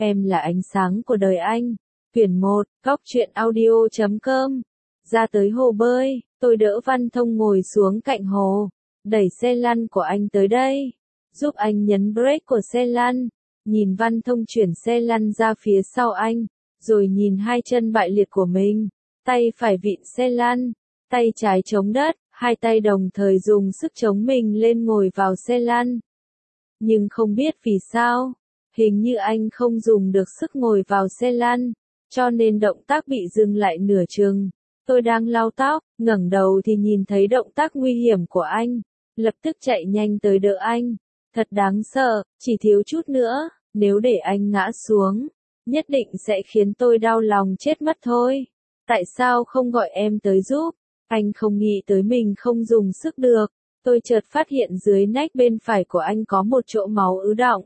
Em là ánh sáng của đời anh. Quyển 1, Góc truyện audio.com. Ra tới hồ bơi, tôi đỡ Văn Thông ngồi xuống cạnh hồ, đẩy xe lăn của anh tới đây, giúp anh nhấn brake của xe lăn, nhìn Văn Thông chuyển xe lăn ra phía sau anh, rồi nhìn hai chân bại liệt của mình, tay phải vịn xe lăn, tay trái chống đất, hai tay đồng thời dùng sức chống mình lên ngồi vào xe lăn. Nhưng không biết vì sao, hình như anh không dùng được sức ngồi vào xe lăn, cho nên động tác bị dừng lại nửa chừng. Tôi đang lau tóc, ngẩng đầu thì nhìn thấy động tác nguy hiểm của anh, lập tức chạy nhanh tới đỡ anh. Thật đáng sợ, chỉ thiếu chút nữa, nếu để anh ngã xuống, nhất định sẽ khiến tôi đau lòng chết mất thôi. Tại sao không gọi em tới giúp? Anh không nghĩ tới mình không dùng sức được. Tôi chợt phát hiện dưới nách bên phải của anh có một chỗ máu ứ đọng.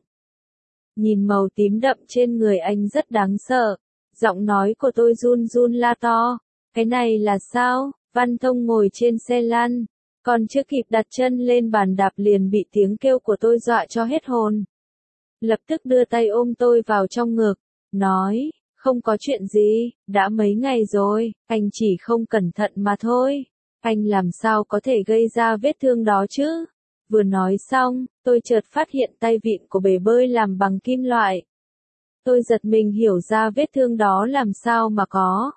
Nhìn màu tím đậm trên người anh rất đáng sợ. Giọng nói của tôi run run la to. Cái này là sao? Văn Thông ngồi trên xe lăn, còn chưa kịp đặt chân lên bàn đạp liền bị tiếng kêu của tôi dọa cho hết hồn. Lập tức đưa tay ôm tôi vào trong ngực, nói, không có chuyện gì, đã mấy ngày rồi, anh chỉ không cẩn thận mà thôi. Anh làm sao có thể gây ra vết thương đó chứ? Vừa nói xong, tôi chợt phát hiện tay vịn của bể bơi làm bằng kim loại. Tôi giật mình hiểu ra vết thương đó làm sao mà có.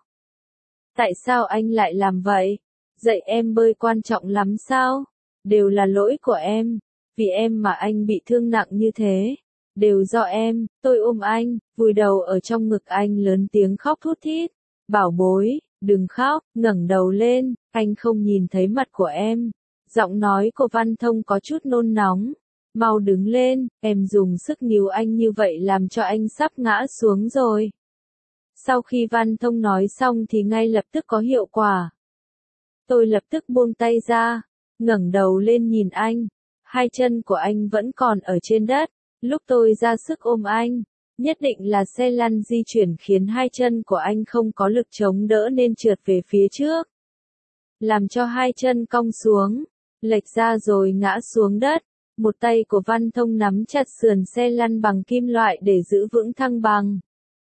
Tại sao anh lại làm vậy? Dạy em bơi quan trọng lắm sao? Đều là lỗi của em. Vì em mà anh bị thương nặng như thế. Đều do em. Tôi ôm anh, vùi đầu ở trong ngực anh lớn tiếng khóc thút thít. Bảo bối, đừng khóc, ngẩng đầu lên, anh không nhìn thấy mặt của em. Giọng nói của Văn Thông có chút nôn nóng. Mau đứng lên, em dùng sức níu anh như vậy làm cho anh sắp ngã xuống rồi. Sau khi Văn Thông nói xong thì ngay lập tức có hiệu quả. Tôi lập tức buông tay ra, ngẩng đầu lên nhìn anh. Hai chân của anh vẫn còn ở trên đất. Lúc tôi ra sức ôm anh, nhất định là xe lăn di chuyển khiến hai chân của anh không có lực chống đỡ nên trượt về phía trước. Làm cho hai chân cong xuống, lệch ra rồi ngã xuống đất. Một tay của Văn Thông nắm chặt sườn xe lăn bằng kim loại để giữ vững thăng bằng.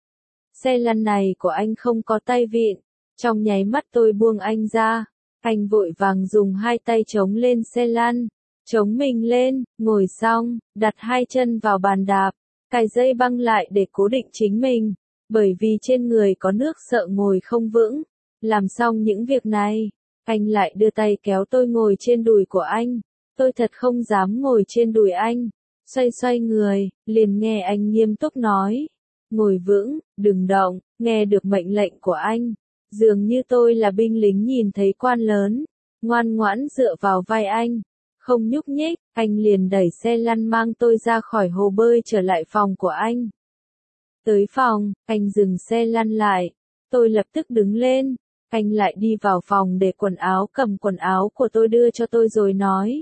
Xe lăn này của anh không có tay vịn. Trong nháy mắt tôi buông anh ra. Anh vội vàng dùng hai tay chống lên xe lăn. Chống mình lên, ngồi xong, đặt hai chân vào bàn đạp. Cài dây băng lại để cố định chính mình. Bởi vì trên người có nước sợ ngồi không vững. Làm xong những việc này, anh lại đưa tay kéo tôi ngồi trên đùi của anh. Tôi thật không dám ngồi trên đùi anh. Xoay xoay người, liền nghe anh nghiêm túc nói. Ngồi vững, đừng động, nghe được mệnh lệnh của anh. Dường như tôi là binh lính nhìn thấy quan lớn. Ngoan ngoãn dựa vào vai anh. Không nhúc nhích, anh liền đẩy xe lăn mang tôi ra khỏi hồ bơi trở lại phòng của anh. Tới phòng, anh dừng xe lăn lại. Tôi lập tức đứng lên. Anh lại đi vào phòng để quần áo, cầm quần áo của tôi đưa cho tôi rồi nói.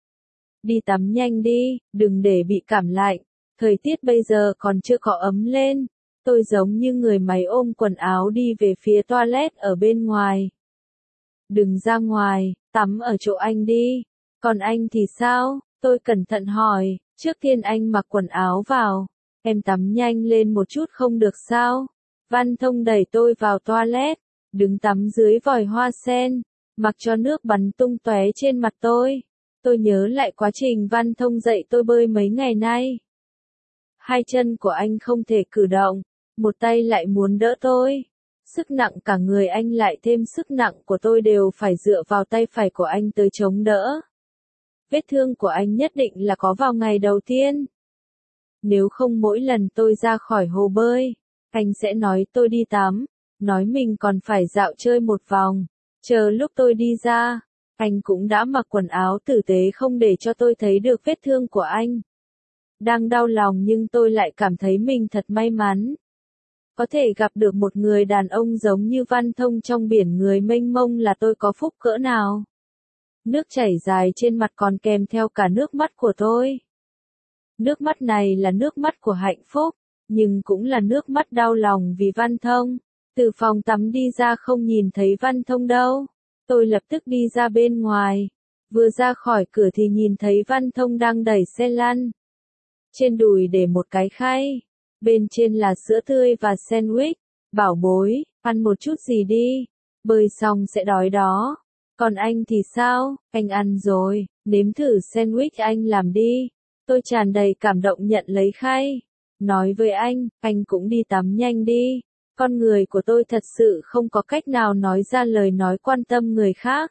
Đi tắm nhanh đi, đừng để bị cảm lạnh. Thời tiết bây giờ còn chưa có ấm lên. Tôi giống như người máy ôm quần áo đi về phía toilet ở bên ngoài. Đừng ra ngoài, tắm ở chỗ anh đi. Còn anh thì sao? Tôi cẩn thận hỏi. Trước tiên anh mặc quần áo vào. Em tắm nhanh lên một chút không được sao? Văn Thông đẩy tôi vào toilet. Đứng tắm dưới vòi hoa sen. Mặc cho nước bắn tung tóe trên mặt tôi. Tôi nhớ lại quá trình Văn Thông dạy tôi bơi mấy ngày nay. Hai chân của anh không thể cử động. Một tay lại muốn đỡ tôi. Sức nặng cả người anh lại thêm sức nặng của tôi đều phải dựa vào tay phải của anh tới chống đỡ. Vết thương của anh nhất định là có vào ngày đầu tiên. Nếu không mỗi lần tôi ra khỏi hồ bơi, anh sẽ nói tôi đi tắm, nói mình còn phải dạo chơi một vòng. Chờ lúc tôi đi ra, anh cũng đã mặc quần áo tử tế không để cho tôi thấy được vết thương của anh. Đang đau lòng nhưng tôi lại cảm thấy mình thật may mắn. Có thể gặp được một người đàn ông giống như Văn Thông trong biển người mênh mông là tôi có phúc cỡ nào. Nước chảy dài trên mặt còn kèm theo cả nước mắt của tôi. Nước mắt này là nước mắt của hạnh phúc, nhưng cũng là nước mắt đau lòng vì Văn Thông. Từ phòng tắm đi ra không nhìn thấy Văn Thông đâu. Tôi lập tức đi ra bên ngoài. Vừa ra khỏi cửa thì nhìn thấy Văn Thông đang đẩy xe lăn. Trên đùi để một cái khay. Bên trên là sữa tươi và sandwich. Bảo bối, ăn một chút gì đi. Bơi xong sẽ đói đó. Còn anh thì sao? Anh ăn rồi, nếm thử sandwich anh làm đi. Tôi tràn đầy cảm động nhận lấy khay. Nói với anh cũng đi tắm nhanh đi. Con người của tôi thật sự không có cách nào nói ra lời nói quan tâm người khác.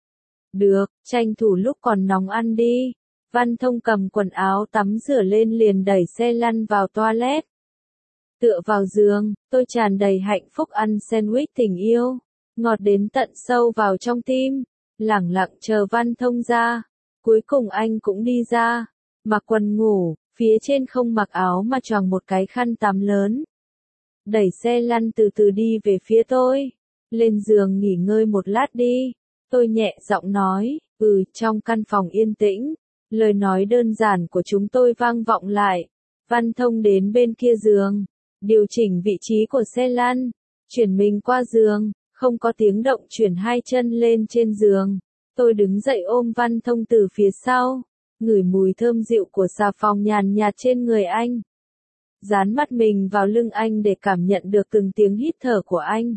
Được, tranh thủ lúc còn nóng ăn đi. Văn Thông cầm quần áo tắm rửa lên liền đẩy xe lăn vào toilet. Tựa vào giường, tôi tràn đầy hạnh phúc ăn sandwich tình yêu. Ngọt đến tận sâu vào trong tim. Lẳng lặng chờ Văn Thông ra. Cuối cùng anh cũng đi ra. Mặc quần ngủ, phía trên không mặc áo mà choàng một cái khăn tắm lớn. Đẩy xe lăn từ từ đi về phía tôi. Lên giường nghỉ ngơi một lát đi. Tôi nhẹ giọng nói, trong căn phòng yên tĩnh. Lời nói đơn giản của chúng tôi vang vọng lại. Văn Thông đến bên kia giường. Điều chỉnh vị trí của xe lăn. Chuyển mình qua giường. Không có tiếng động chuyển hai chân lên trên giường. Tôi đứng dậy ôm Văn Thông từ phía sau. Ngửi mùi thơm dịu của xà phòng nhàn nhạt trên người anh. Dán mắt mình vào lưng anh để cảm nhận được từng tiếng hít thở của anh.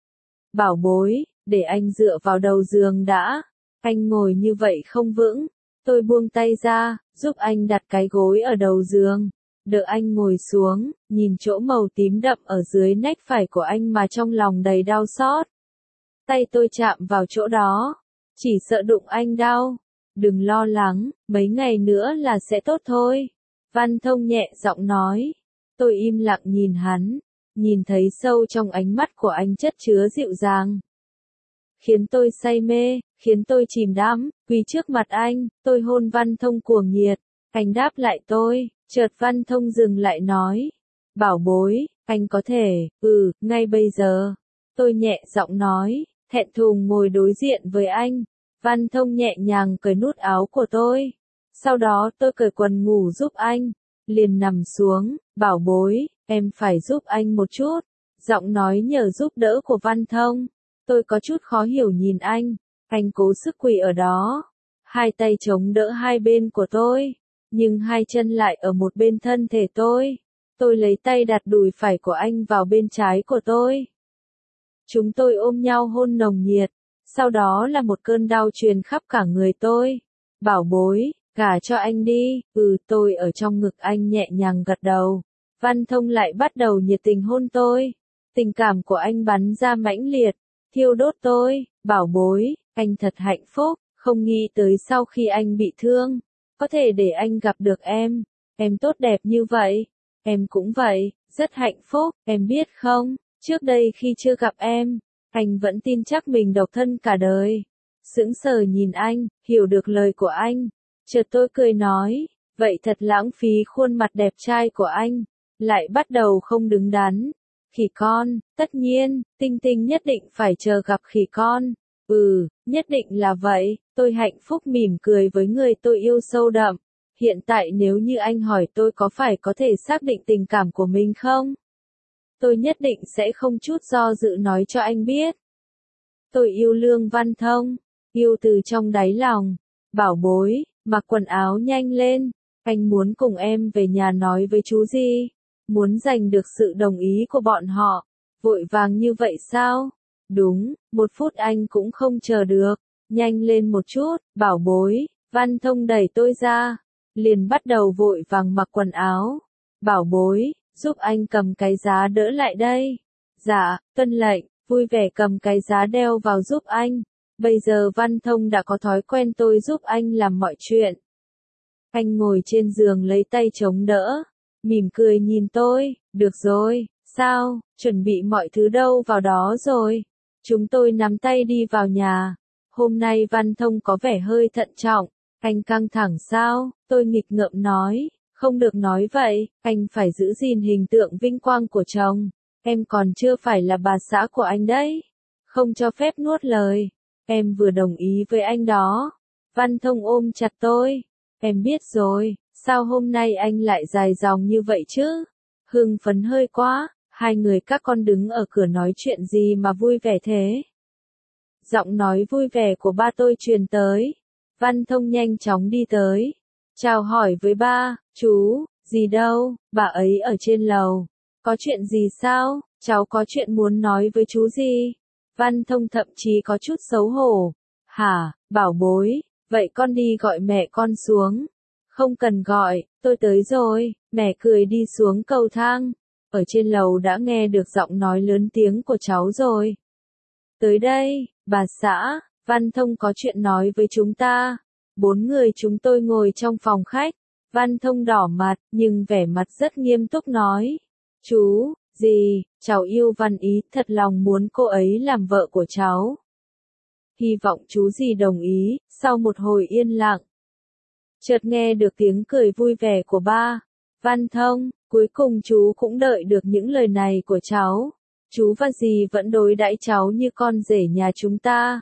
Bảo bối, để anh dựa vào đầu giường đã. Anh ngồi như vậy không vững. Tôi buông tay ra, giúp anh đặt cái gối ở đầu giường. Đợi anh ngồi xuống, nhìn chỗ màu tím đậm ở dưới nách phải của anh mà trong lòng đầy đau xót. Tay tôi chạm vào chỗ đó. Chỉ sợ đụng anh đau. Đừng lo lắng, mấy ngày nữa là sẽ tốt thôi. Văn Thông nhẹ giọng nói. Tôi im lặng nhìn hắn. Nhìn thấy sâu trong ánh mắt của anh chất chứa dịu dàng. Khiến tôi say mê, khiến tôi chìm đắm, quỳ trước mặt anh, tôi hôn Văn Thông cuồng nhiệt. Anh đáp lại tôi, chợt Văn Thông dừng lại nói. Bảo bối, anh có thể, ngay bây giờ. Tôi nhẹ giọng nói, thẹn thùng ngồi đối diện với anh. Văn Thông nhẹ nhàng cởi nút áo của tôi. Sau đó tôi cởi quần ngủ giúp anh. Liền nằm xuống, bảo bối, em phải giúp anh một chút. Giọng nói nhờ giúp đỡ của Văn Thông. Tôi có chút khó hiểu nhìn anh cố sức quỳ ở đó. Hai tay chống đỡ hai bên của tôi. Nhưng hai chân lại ở một bên thân thể tôi. Tôi lấy tay đặt đùi phải của anh vào bên trái của tôi. Chúng tôi ôm nhau hôn nồng nhiệt. Sau đó là một cơn đau truyền khắp cả người tôi. Bảo bối, gả cho anh đi. Tôi ở trong ngực anh nhẹ nhàng gật đầu. Văn Thông lại bắt đầu nhiệt tình hôn tôi. Tình cảm của anh bắn ra mãnh liệt, thiêu đốt tôi. Bảo bối, anh thật hạnh phúc, không nghĩ tới sau khi anh bị thương, có thể để anh gặp được em. Em tốt đẹp như vậy. Em cũng vậy, rất hạnh phúc, em biết không, trước đây khi chưa gặp em, anh vẫn tin chắc mình độc thân cả đời. Sững sờ nhìn anh, hiểu được lời của anh. Chợt tôi cười nói, vậy thật lãng phí khuôn mặt đẹp trai của anh. Lại bắt đầu không đứng đắn. Khỉ con, tất nhiên, Tinh Tinh nhất định phải chờ gặp khỉ con. Nhất định là vậy. Tôi hạnh phúc mỉm cười với người tôi yêu sâu đậm. Hiện tại nếu như anh hỏi tôi có phải có thể xác định tình cảm của mình không? Tôi nhất định sẽ không chút do dự nói cho anh biết. Tôi yêu Lương Văn Thông, yêu từ trong đáy lòng. Bảo bối, mặc quần áo nhanh lên. Anh muốn cùng em về nhà nói với chú gì? Muốn giành được sự đồng ý của bọn họ. Vội vàng như vậy sao? Đúng, 1 phút anh cũng không chờ được. Nhanh lên một chút, bảo bối. Văn Thông đẩy tôi ra. Liền bắt đầu vội vàng mặc quần áo. Bảo bối, giúp anh cầm cái giá đỡ lại đây. Dạ, tuân lệnh, vui vẻ cầm cái giá đeo vào giúp anh. Bây giờ Văn Thông đã có thói quen tôi giúp anh làm mọi chuyện. Anh ngồi trên giường lấy tay chống đỡ. Mỉm cười nhìn tôi, được rồi, sao, chuẩn bị mọi thứ đâu vào đó rồi. Chúng tôi nắm tay đi vào nhà. Hôm nay Văn Thông có vẻ hơi thận trọng. Anh căng thẳng sao? Tôi nghịch ngợm nói. Không được nói vậy, anh phải giữ gìn hình tượng vinh quang của chồng. Em còn chưa phải là bà xã của anh đấy. Không cho phép nuốt lời. Em vừa đồng ý với anh đó. Văn Thông ôm chặt tôi. Em biết rồi, sao hôm nay anh lại dài dòng như vậy chứ? Hưng phấn hơi quá. Hai người các con đứng ở cửa nói chuyện gì mà vui vẻ thế? Giọng nói vui vẻ của ba tôi truyền tới. Văn Thông nhanh chóng đi tới. Chào hỏi với ba, chú, Gì đâu, bà ấy ở trên lầu. Có chuyện gì sao? Cháu có chuyện muốn nói với chú gì? Văn Thông thậm chí có chút xấu hổ. Hả, bảo bối, vậy con đi gọi mẹ con xuống. Không cần gọi, tôi tới rồi. Mẹ cười đi xuống cầu thang. Ở trên lầu đã nghe được giọng nói lớn tiếng của cháu rồi. Tới đây, bà xã, Văn Thông có chuyện nói với chúng ta. 4 người chúng tôi ngồi trong phòng khách. Văn Thông đỏ mặt, nhưng vẻ mặt rất nghiêm túc nói. Chú, gì, cháu yêu Văn Ý, thật lòng muốn cô ấy làm vợ của cháu. Hy vọng chú gì đồng ý. Sau một hồi yên lặng, chợt nghe được tiếng cười vui vẻ của ba. Văn Thông, cuối cùng chú cũng đợi được những lời này của cháu. Chú và dì vẫn đối đãi cháu như con rể nhà chúng ta.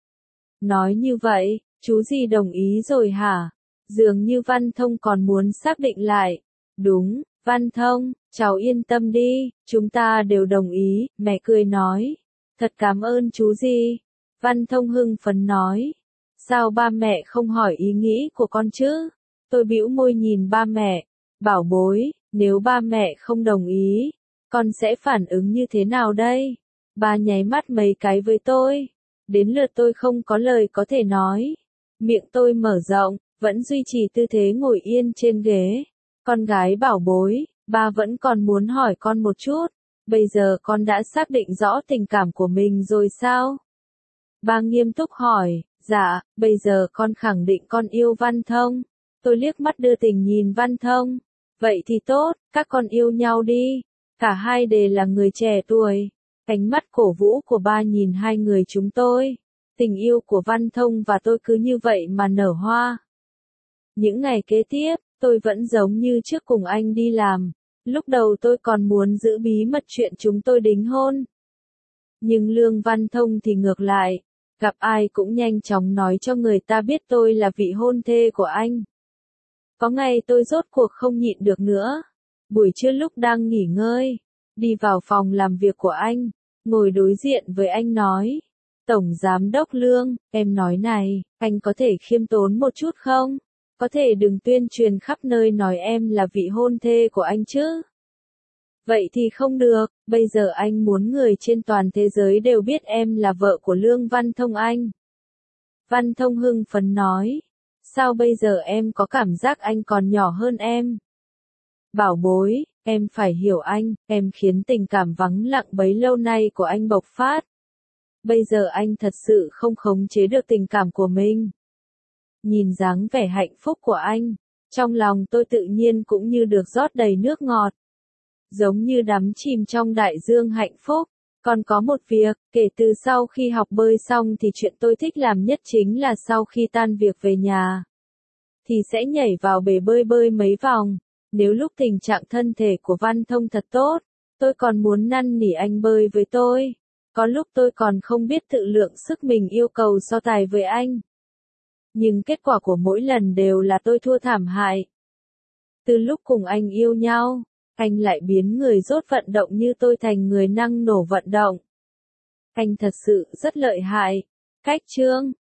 Nói như vậy, chú dì đồng ý rồi hả? Dường như Văn Thông còn muốn xác định lại. Đúng, Văn Thông, cháu yên tâm đi, chúng ta đều đồng ý, mẹ cười nói. Thật cảm ơn chú dì. Văn Thông hưng phấn nói. Sao ba mẹ không hỏi ý nghĩ của con chứ? Tôi bĩu môi nhìn ba mẹ. Bảo bối, nếu ba mẹ không đồng ý, con sẽ phản ứng như thế nào đây? Ba nháy mắt mấy cái với tôi. Đến lượt tôi không có lời có thể nói. Miệng tôi mở rộng, vẫn duy trì tư thế ngồi yên trên ghế. Con gái bảo bối, ba vẫn còn muốn hỏi con một chút. Bây giờ con đã xác định rõ tình cảm của mình rồi sao? Ba nghiêm túc hỏi. Dạ, bây giờ con khẳng định con yêu Văn Thông. Tôi liếc mắt đưa tình nhìn Văn Thông. Vậy thì tốt, các con yêu nhau đi. Cả hai đều là người trẻ tuổi. Ánh mắt cổ vũ của ba nhìn hai người chúng tôi. Tình yêu của Văn Thông và tôi cứ như vậy mà nở hoa. Những ngày kế tiếp, tôi vẫn giống như trước cùng anh đi làm. Lúc đầu tôi còn muốn giữ bí mật chuyện chúng tôi đính hôn. Nhưng Lương Văn Thông thì ngược lại. Gặp ai cũng nhanh chóng nói cho người ta biết tôi là vị hôn thê của anh. Có ngày tôi rốt cuộc không nhịn được nữa. Buổi trưa lúc đang nghỉ ngơi, đi vào phòng làm việc của anh, ngồi đối diện với anh nói. Tổng Giám đốc Lương, em nói này, anh có thể khiêm tốn một chút không? Có thể đừng tuyên truyền khắp nơi nói em là vị hôn thê của anh chứ? Vậy thì không được, bây giờ anh muốn người trên toàn thế giới đều biết em là vợ của Lương Văn Thông anh. Văn Thông hưng phấn nói. Sao bây giờ em có cảm giác anh còn nhỏ hơn em? Bảo bối, em phải hiểu anh, em khiến tình cảm vắng lặng bấy lâu nay của anh bộc phát. Bây giờ anh thật sự không khống chế được tình cảm của mình. Nhìn dáng vẻ hạnh phúc của anh, trong lòng tôi tự nhiên cũng như được rót đầy nước ngọt. Giống như đắm chìm trong đại dương hạnh phúc. Còn có một việc, kể từ sau khi học bơi xong thì chuyện tôi thích làm nhất chính là sau khi tan việc về nhà, thì sẽ nhảy vào bể bơi bơi mấy vòng. Nếu lúc tình trạng thân thể của Văn Thông thật tốt, tôi còn muốn năn nỉ anh bơi với tôi. Có lúc tôi còn không biết tự lượng sức mình yêu cầu so tài với anh. Nhưng kết quả của mỗi lần đều là tôi thua thảm hại. Từ lúc cùng anh yêu nhau, anh lại biến người dốt vận động như tôi thành người năng nổ vận động. Anh thật sự rất lợi hại. Cách chương